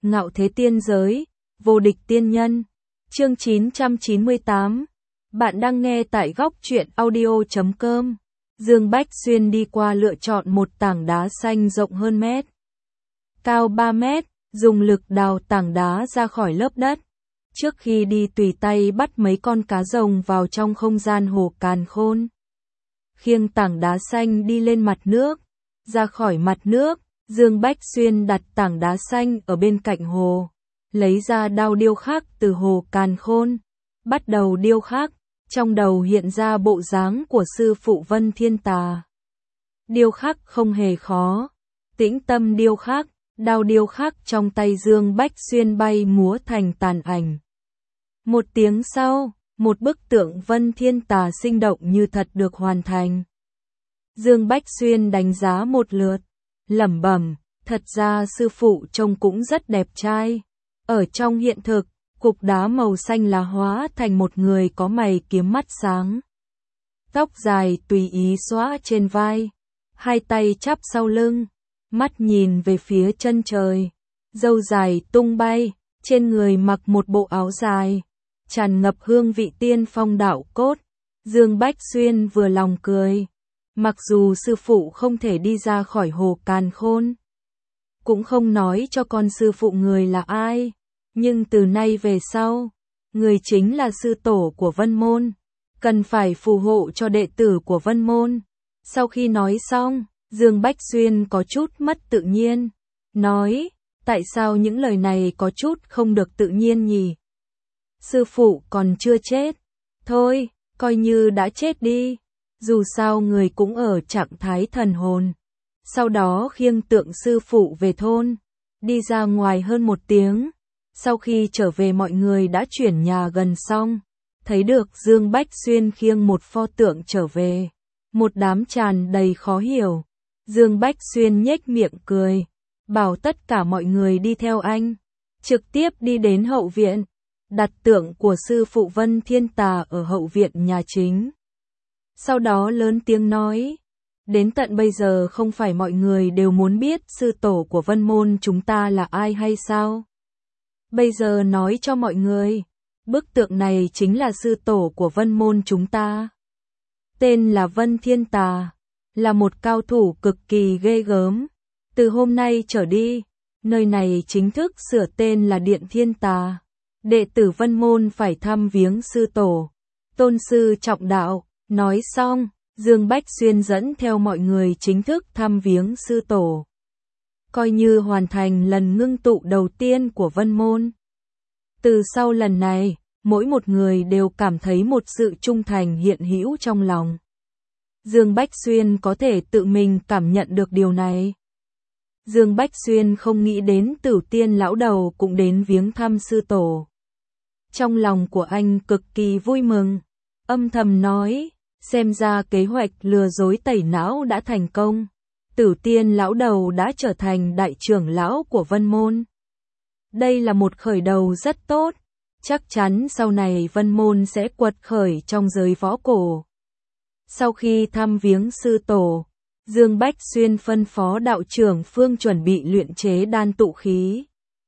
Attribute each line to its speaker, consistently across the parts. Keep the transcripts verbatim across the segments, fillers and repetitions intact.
Speaker 1: Ngạo thế tiên giới, vô địch tiên nhân. Chương chín trăm chín mươi tám. Bạn đang nghe tại góc truyện audio chấm com. Dương Bách Xuyên đi qua lựa chọn một tảng đá xanh rộng hơn mét, cao ba mét, dùng lực đào tảng đá ra khỏi lớp đất. Trước khi đi tùy tay bắt mấy con cá rồng vào trong không gian hồ càn khôn. Khiêng tảng đá xanh đi lên mặt nước, ra khỏi mặt nước, Dương Bách Xuyên đặt tảng đá xanh ở bên cạnh hồ, lấy ra đao điêu khắc từ hồ càn khôn, bắt đầu điêu khắc, trong đầu hiện ra bộ dáng của sư phụ Vân Thiên Tà. Điêu khắc không hề khó, tĩnh tâm điêu khắc, đao điêu khắc trong tay Dương Bách Xuyên bay múa thành tàn ảnh. Một tiếng sau, một bức tượng Vân Thiên Tà sinh động như thật được hoàn thành. Dương Bách Xuyên đánh giá một lượt, lẩm bẩm, thật ra sư phụ trông cũng rất đẹp trai. Ở trong hiện thực, cục đá màu xanh lá hóa thành một người có mày kiếm mắt sáng. Tóc dài tùy ý xõa trên vai, hai tay chắp sau lưng, mắt nhìn về phía chân trời, râu dài tung bay, trên người mặc một bộ áo dài, tràn ngập hương vị tiên phong đạo cốt. Dương Bách Xuyên vừa lòng cười. Mặc dù sư phụ không thể đi ra khỏi hồ càn khôn, cũng không nói cho con sư phụ người là ai, nhưng từ nay về sau, người chính là sư tổ của Vân Môn, cần phải phù hộ cho đệ tử của Vân Môn. Sau khi nói xong, Dương Bách Xuyên có chút mất tự nhiên, nói, tại sao những lời này có chút không được tự nhiên nhỉ? Sư phụ còn chưa chết, thôi, coi như đã chết đi. Dù sao người cũng ở trạng thái thần hồn. Sau đó khiêng tượng sư phụ về thôn, đi ra ngoài hơn một tiếng. Sau khi trở về mọi người đã chuyển nhà gần xong, thấy được Dương Bách Xuyên khiêng một pho tượng trở về. Một đám tràn đầy khó hiểu. Dương Bách Xuyên nhếch miệng cười, bảo tất cả mọi người đi theo anh, trực tiếp đi đến hậu viện, đặt tượng của sư phụ Vân Thiên Tà ở hậu viện nhà chính. Sau đó lớn tiếng nói, đến tận bây giờ không phải mọi người đều muốn biết sư tổ của Vân Môn chúng ta là ai hay sao? Bây giờ nói cho mọi người, bức tượng này chính là sư tổ của Vân Môn chúng ta. Tên là Vân Thiên Tà, là một cao thủ cực kỳ ghê gớm. Từ hôm nay trở đi, nơi này chính thức sửa tên là Điện Thiên Tà. Đệ tử Vân Môn phải thăm viếng sư tổ, tôn sư trọng đạo. Nói xong, Dương Bách Xuyên dẫn theo mọi người chính thức thăm viếng sư tổ. Coi như hoàn thành lần ngưng tụ đầu tiên của Vân Môn. Từ sau lần này, mỗi một người đều cảm thấy một sự trung thành hiện hữu trong lòng. Dương Bách Xuyên có thể tự mình cảm nhận được điều này. Dương Bách Xuyên không nghĩ đến Tử Tiên lão đầu cũng đến viếng thăm sư tổ. Trong lòng của anh cực kỳ vui mừng, âm thầm nói, xem ra kế hoạch lừa dối tẩy não đã thành công. Tử Tiên lão đầu đã trở thành đại trưởng lão của Vân Môn. Đây là một khởi đầu rất tốt, chắc chắn sau này Vân Môn sẽ quật khởi trong giới võ cổ. Sau khi thăm viếng sư tổ, Dương Bách Xuyên phân phó đạo trưởng Phương chuẩn bị luyện chế đan tụ khí,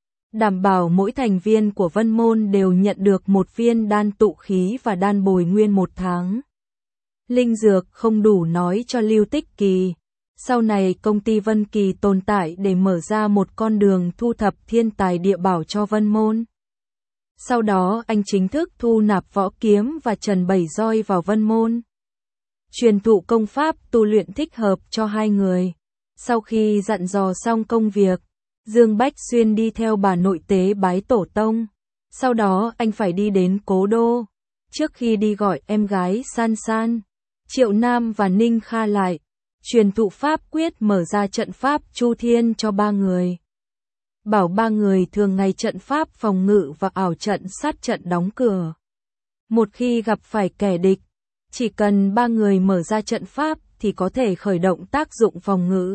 Speaker 1: đảm bảo mỗi thành viên của Vân Môn đều nhận được một viên đan tụ khí và đan bồi nguyên một tháng. Linh dược không đủ nói cho Lưu Tích Kỳ. Sau này công ty Vân Kỳ tồn tại để mở ra một con đường thu thập thiên tài địa bảo cho Vân Môn. Sau đó anh chính thức thu nạp võ kiếm và trần bảy roi vào Vân Môn, truyền thụ công pháp tu luyện thích hợp cho hai người. Sau khi dặn dò xong công việc, Dương Bách Xuyên đi theo bà nội tế bái tổ tông. Sau đó anh phải đi đến Cố Đô. Trước khi đi gọi em gái San San, Triệu Nam và Ninh Kha lại, truyền thụ pháp quyết mở ra trận pháp Chu Thiên cho ba người. Bảo ba người thường ngày trận pháp phòng ngự và ảo trận sát trận đóng cửa. Một khi gặp phải kẻ địch, chỉ cần ba người mở ra trận pháp thì có thể khởi động tác dụng phòng ngự.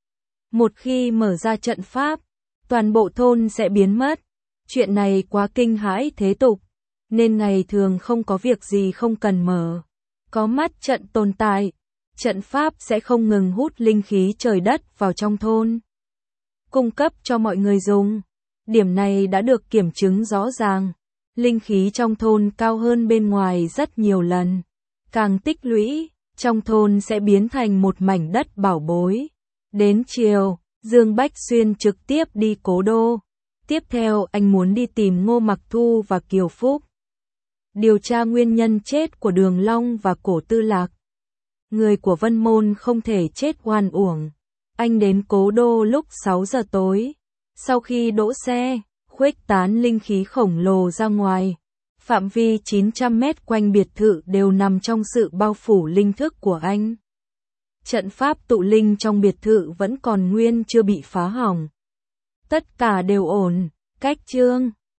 Speaker 1: Một khi mở ra trận pháp, toàn bộ thôn sẽ biến mất. Chuyện này quá kinh hãi thế tục, nên ngày thường không có việc gì không cần mở. Có mắt trận tồn tại, trận pháp sẽ không ngừng hút linh khí trời đất vào trong thôn, cung cấp cho mọi người dùng. Điểm này đã được kiểm chứng rõ ràng. Linh khí trong thôn cao hơn bên ngoài rất nhiều lần. Càng tích lũy, trong thôn sẽ biến thành một mảnh đất bảo bối. Đến chiều, Dương Bách Xuyên trực tiếp đi Cố Đô. Tiếp theo anh muốn đi tìm Ngô Mặc Thu và Kiều Phúc. Điều tra nguyên nhân chết của Đường Long và Cổ Tư Lạc. Người của Vân Môn không thể chết oan uổng. Anh đến Cố Đô lúc sáu giờ tối. Sau khi đỗ xe, khuếch tán linh khí khổng lồ ra ngoài. Phạm vi chín trăm mét quanh biệt thự đều nằm trong sự bao phủ linh thức của anh. Trận pháp tụ linh trong biệt thự vẫn còn nguyên chưa bị phá hỏng. Tất cả đều ổn, cách chương.